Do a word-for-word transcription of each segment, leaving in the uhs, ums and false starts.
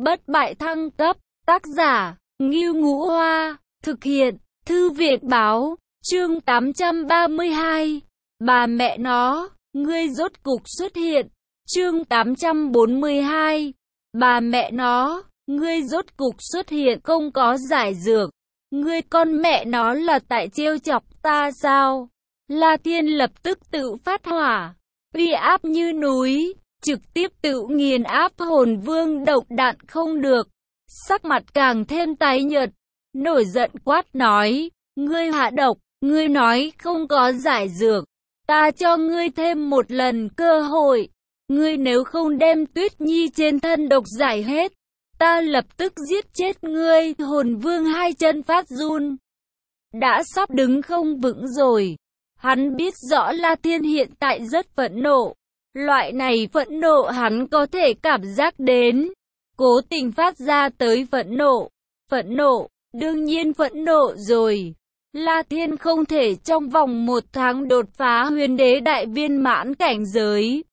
bất bại thăng cấp, tác giả, Ngưu Ngũ Hoa, thực hiện, Thư viện Báo, chương tám trăm ba mươi hai, bà mẹ nó, ngươi rốt cục xuất hiện, chương tám trăm bốn mươi hai, bà mẹ nó, ngươi rốt cục xuất hiện, không có giải dược, ngươi con mẹ nó là tại trêu chọc ta sao? La Thiên lập tức tự phát hỏa, uy áp như núi, trực tiếp tự nghiền áp Hồn Vương độc đạn không được, sắc mặt càng thêm tái nhợt, nổi giận quát nói, ngươi hạ độc, ngươi nói không có giải dược, ta cho ngươi thêm một lần cơ hội, ngươi nếu không đem Tuyết Nhi trên thân độc giải hết, ta lập tức giết chết ngươi. Hồn Vương hai chân phát run, đã sắp đứng không vững rồi. Hắn biết rõ La Thiên hiện tại rất phẫn nộ, loại này phẫn nộ hắn có thể cảm giác đến, cố tình phát ra tới phẫn nộ, phẫn nộ, đương nhiên phẫn nộ rồi. La Thiên không thể trong vòng một tháng đột phá huyền đế đại viên mãn cảnh giới,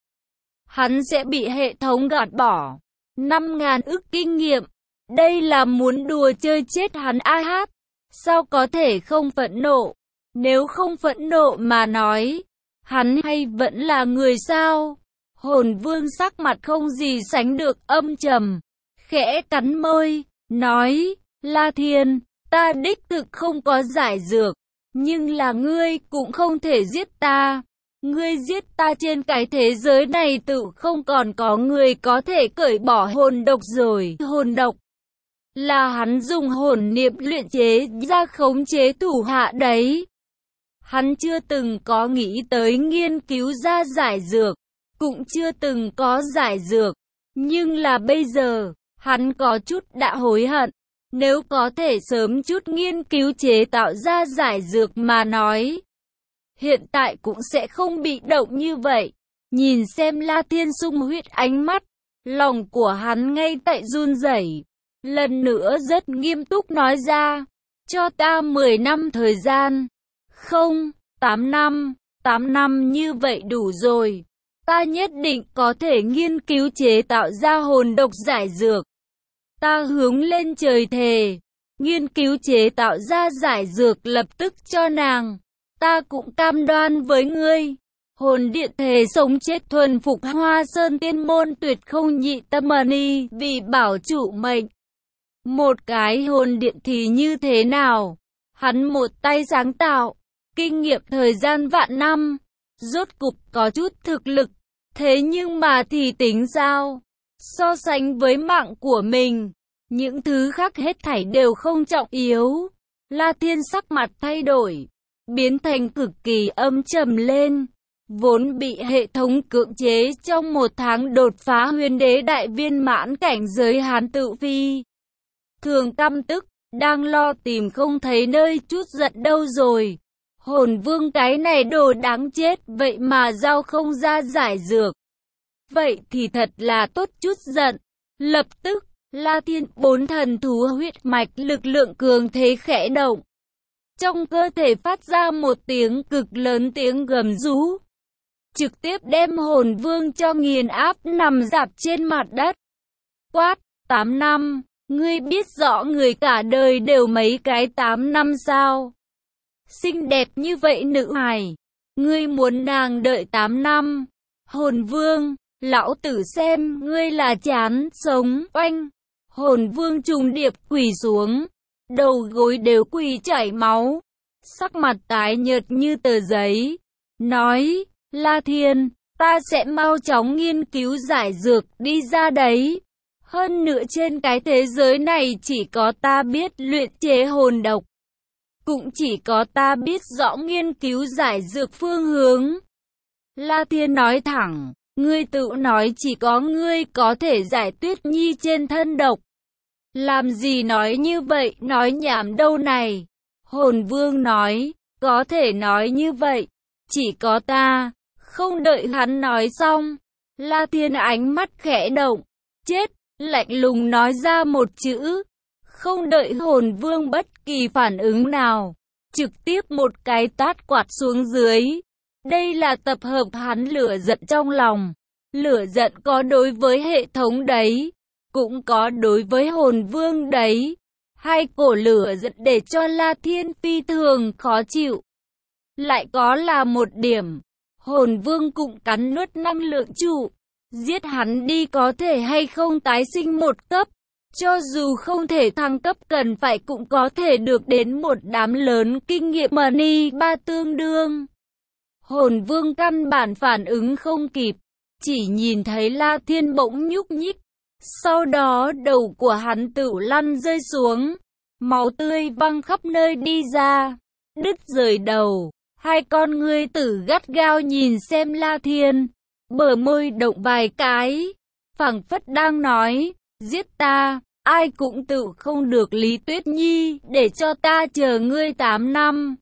hắn sẽ bị hệ thống gạt bỏ năm ngàn ức kinh nghiệm, đây là muốn đùa chơi chết hắn. A hát, sao có thể không phẫn nộ? Nếu không phẫn nộ mà nói, hắn hay vẫn là người sao? Hồn Vương sắc mặt không gì sánh được âm trầm, khẽ cắn môi, nói, La Thiên, ta đích thực không có giải dược, nhưng là ngươi cũng không thể giết ta. Ngươi giết ta trên cái thế giới này tự không còn có người có thể cởi bỏ hồn độc rồi. Hồn độc là hắn dùng hồn niệm luyện chế ra khống chế thủ hạ đấy. Hắn chưa từng có nghĩ tới nghiên cứu ra giải dược, cũng chưa từng có giải dược, nhưng là bây giờ, hắn có chút đã hối hận. Nếu có thể sớm chút nghiên cứu chế tạo ra giải dược mà nói, hiện tại cũng sẽ không bị động như vậy. Nhìn xem La Thiên sung huyết ánh mắt, lòng của hắn ngay tại run rẩy. Lần nữa rất nghiêm túc nói ra, cho ta mười năm thời gian. Không, tám năm, tám năm như vậy đủ rồi. Ta nhất định có thể nghiên cứu chế tạo ra hồn độc giải dược. Ta hướng lên trời thề, nghiên cứu chế tạo ra giải dược lập tức cho nàng. Ta cũng cam đoan với ngươi, hồn điện thề sống chết thuần phục Hoa Sơn Tiên Môn tuyệt không nhị tâm ni, vì bảo chủ mệnh. Một cái hồn điện thì như thế nào? Hắn một tay sáng tạo, kinh nghiệm thời gian vạn năm, rốt cục có chút thực lực, thế nhưng mà thì tính sao? So sánh với mạng của mình, những thứ khác hết thảy đều không trọng yếu. La Thiên sắc mặt thay đổi, biến thành cực kỳ âm trầm lên. Vốn bị hệ thống cưỡng chế trong một tháng đột phá huyền đế đại viên mãn cảnh giới hắn tự phi thường căm tức, đang lo tìm không thấy nơi chút giận đâu rồi. Hồn Vương cái này đồ đáng chết, vậy mà giao không ra giải dược, vậy thì thật là tốt chút giận. Lập tức, La Thiên bốn thần thú huyết mạch lực lượng cường thế khẽ động, trong cơ thể phát ra một tiếng cực lớn tiếng gầm rú, trực tiếp đem Hồn Vương cho nghiền áp nằm rạp trên mặt đất. Quát, tám năm, ngươi biết rõ người cả đời đều mấy cái tám năm sao? Xinh đẹp như vậy nữ hài, ngươi muốn nàng đợi tám năm? Hồn Vương, lão tử xem ngươi là chán sống. Oanh, Hồn Vương trùng điệp quỳ xuống, đầu gối đều quỳ chảy máu, sắc mặt tái nhợt như tờ giấy, nói, La Thiên, ta sẽ mau chóng nghiên cứu giải dược đi ra đấy. Hơn nữa trên cái thế giới này chỉ có ta biết luyện chế hồn độc, cũng chỉ có ta biết rõ nghiên cứu giải dược phương hướng. La Thiên nói thẳng, ngươi tự nói chỉ có ngươi có thể giải Tuyết Nhi trên thân độc. Làm gì nói như vậy, nói nhảm đâu này. Hồn Vương nói, có thể nói như vậy, chỉ có ta. Không đợi hắn nói xong, La Thiên ánh mắt khẽ động, chết, lạnh lùng nói ra một chữ. Không đợi Hồn Vương bất kỳ phản ứng nào, trực tiếp một cái tát quạt xuống dưới. Đây là tập hợp hắn lửa giận trong lòng, lửa giận có đối với hệ thống đấy. cũng có đối với hồn vương đấy. Hai cổ lửa giận để cho La Thiên phi thường khó chịu. Lại có là một điểm, hồn vương cũng cắn nuốt năng lượng trụ. Giết hắn đi có thể hay không tái sinh một cấp. Cho dù không thể thăng cấp cần phải cũng có thể được đến một đám lớn kinh nghiệm money ba tương đương. Hồn vương căn bản phản ứng không kịp, chỉ nhìn thấy La Thiên bỗng nhúc nhích. Sau đó đầu của hắn tự lăn rơi xuống, máu tươi văng khắp nơi đi ra, đứt rời đầu. Hai con ngươi tử gắt gao nhìn xem La Thiên, bờ môi động vài cái, phảng phất đang nói, giết ta, ai cũng tự không được Lý Tuyết Nhi, để cho ta chờ ngươi tám năm.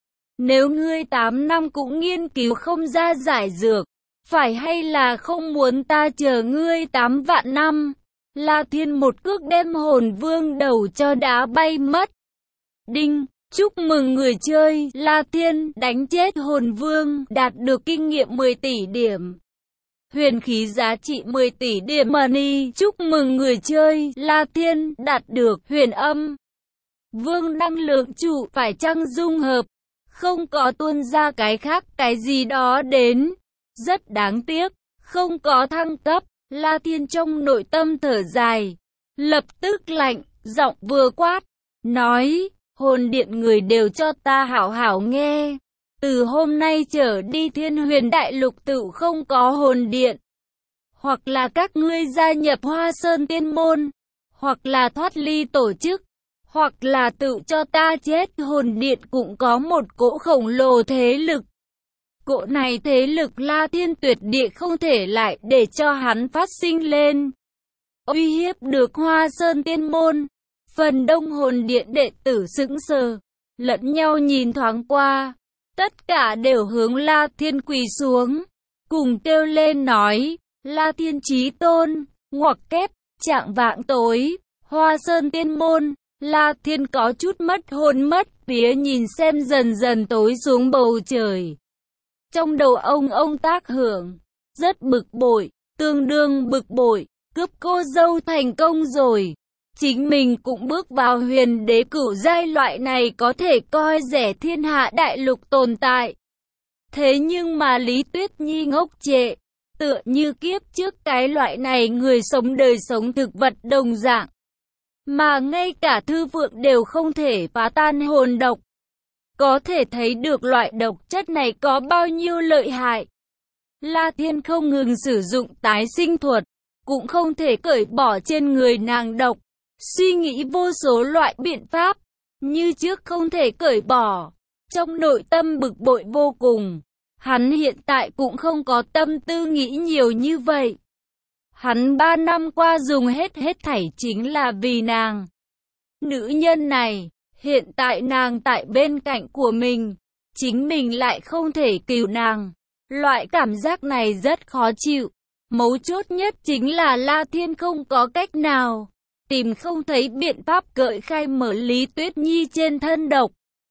Nếu ngươi tám năm cũng nghiên cứu không ra giải dược, phải hay là không muốn ta chờ ngươi tám vạn năm? La Thiên một cước đem hồn vương đầu cho đá bay mất. Đinh, chúc mừng người chơi, La Thiên đánh chết hồn vương, đạt được kinh nghiệm mười tỷ điểm. Huyền khí giá trị mười tỷ điểm money, chúc mừng người chơi, La Thiên đạt được huyền âm. Vương năng lượng trụ phải chăng dung hợp, không có tuôn ra cái khác cái gì đó đến. Rất đáng tiếc, không có thăng cấp. La Thiên trong nội tâm thở dài, lập tức lạnh, giọng vừa quát, nói, hồn điện người đều cho ta hảo hảo nghe. Từ hôm nay trở đi Thiên Huyền Đại Lục tự không có hồn điện. Hoặc là các ngươi gia nhập Hoa Sơn Tiên Môn, hoặc là thoát ly tổ chức, hoặc là tự cho ta chết. Hồn điện cũng có một cỗ khổng lồ thế lực. Cỗ này thế lực La Thiên tuyệt địa không thể lại để cho hắn phát sinh lên. Uy hiếp được Hoa Sơn Tiên Môn. Phần đông hồn điện đệ tử sững sờ, lẫn nhau nhìn thoáng qua. Tất cả đều hướng La Thiên quỳ xuống, cùng kêu lên nói, La Thiên chí tôn, ngoặc kép, trạng vạng tối, Hoa Sơn Tiên Môn. La Thiên có chút mất hồn mất vía nhìn xem dần dần tối xuống bầu trời. Trong đầu ông ông tác hưởng, rất bực bội, tương đương bực bội, cướp cô dâu thành công rồi. Chính mình cũng bước vào huyền đế cửu giai, loại này có thể coi rẻ thiên hạ đại lục tồn tại. Thế nhưng mà Lý Tuyết Nhi ngốc trệ, tựa như kiếp trước cái loại này người sống đời sống thực vật đồng dạng. Mà ngay cả thư vượng đều không thể phá tan hồn độc. Có thể thấy được loại độc chất này có bao nhiêu lợi hại. La Thiên không ngừng sử dụng tái sinh thuật, cũng không thể cởi bỏ trên người nàng độc. Suy nghĩ vô số loại biện pháp, như trước không thể cởi bỏ. Trong nội tâm bực bội vô cùng, hắn hiện tại cũng không có tâm tư nghĩ nhiều như vậy. Hắn ba năm qua dùng hết hết thảy chính là vì nàng. Nữ nhân này, hiện tại nàng tại bên cạnh của mình, chính mình lại không thể cứu nàng. Loại cảm giác này rất khó chịu. Mấu chốt nhất chính là La Thiên không có cách nào, tìm không thấy biện pháp cởi khai mở Lý Tuyết Nhi trên thân độc.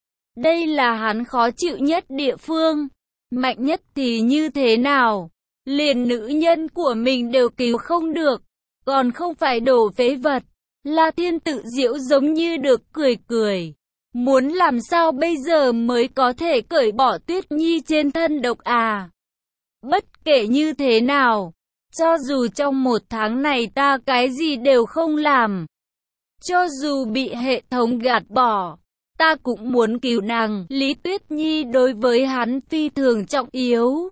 Đây là hắn khó chịu nhất địa phương. Mạnh nhất thì như thế nào? Liền nữ nhân của mình đều cứu không được, còn không phải đổ phế vật. La Thiên tự giễu giống như được cười cười. Muốn làm sao bây giờ mới có thể cởi bỏ Tuyết Nhi trên thân độc à? Bất kể như thế nào, cho dù trong một tháng này ta cái gì đều không làm, cho dù bị hệ thống gạt bỏ, ta cũng muốn cứu nàng. Lý Tuyết Nhi đối với hắn phi thường trọng yếu.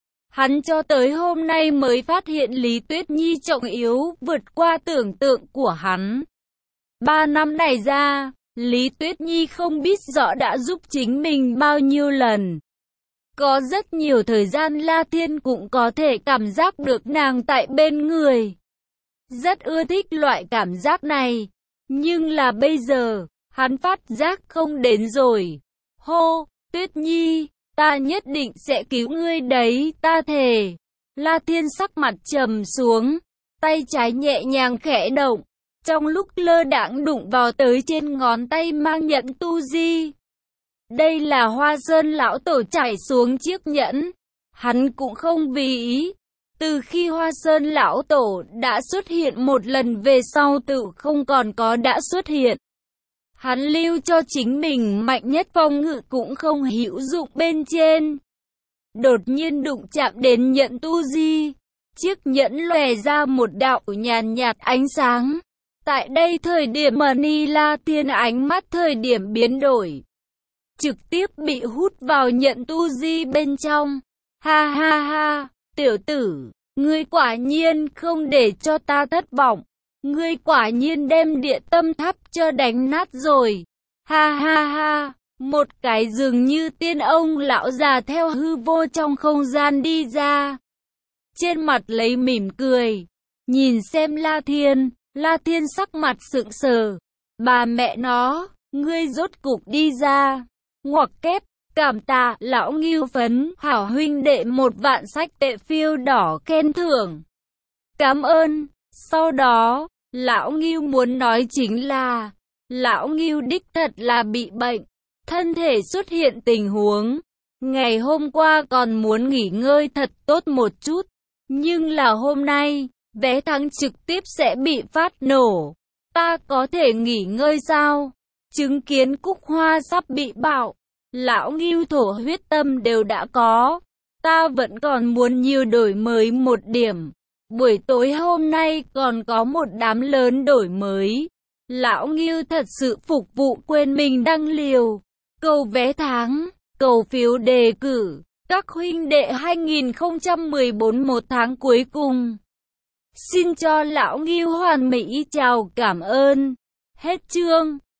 Hắn cho tới hôm nay mới phát hiện Lý Tuyết Nhi trọng yếu vượt qua tưởng tượng của hắn. Ba năm này ra, Lý Tuyết Nhi không biết rõ đã giúp chính mình bao nhiêu lần. Có rất nhiều thời gian La Thiên cũng có thể cảm giác được nàng tại bên người. Rất ưa thích loại cảm giác này. Nhưng là bây giờ, hắn phát giác không đến rồi. Hô, Tuyết Nhi, ta nhất định sẽ cứu ngươi đấy, ta thề. La Thiên sắc mặt trầm xuống, tay trái nhẹ nhàng khẽ động. Trong lúc lơ đãng đụng vào tới trên ngón tay mang nhẫn tu di. Đây là Hoa Sơn lão tổ trải xuống chiếc nhẫn. Hắn cũng không vì ý. Từ khi Hoa Sơn lão tổ đã xuất hiện một lần về sau tự không còn có đã xuất hiện. Hắn lưu cho chính mình mạnh nhất phong ngự cũng không hữu dụng bên trên. Đột nhiên đụng chạm đến nhẫn tu di. Chiếc nhẫn lòe ra một đạo nhàn nhạt ánh sáng. Tại đây thời điểm mà Ni La Tiên ánh mắt thời điểm biến đổi. Trực tiếp bị hút vào nhẫn tu di bên trong. Ha ha ha, tiểu tử, ngươi quả nhiên không để cho ta thất vọng. Ngươi quả nhiên đem địa tâm tháp cho đánh nát rồi. Ha ha ha, một cái dường như tiên ông lão già theo hư vô trong không gian đi ra. Trên mặt lấy mỉm cười, nhìn xem La Thiên, La Thiên sắc mặt sững sờ. Bà mẹ nó, ngươi rốt cục đi ra. Ngoặc kép, cảm tạ lão Ngưu Phấn, hảo huynh đệ một vạn sách tệ phiêu đỏ khen thưởng. Cảm ơn. Sau đó, lão Ngưu muốn nói chính là, lão Ngưu đích thật là bị bệnh, thân thể xuất hiện tình huống. Ngày hôm qua còn muốn nghỉ ngơi thật tốt một chút, nhưng là hôm nay, vé thắng trực tiếp sẽ bị phát nổ. Ta có thể nghỉ ngơi sao? Chứng kiến Cúc Hoa sắp bị bạo, lão Ngưu thổ huyết tâm đều đã có. Ta vẫn còn muốn nhiều đổi mới một điểm. Buổi tối hôm nay còn có một đám lớn đổi mới. Lão Ngưu thật sự phục vụ quên mình đăng liều. Cầu vé tháng, cầu phiếu đề cử. Các huynh đệ hai nghìn không trăm mười bốn một tháng cuối cùng. Xin cho lão Ngưu hoàn mỹ chào cảm ơn. Hết chương.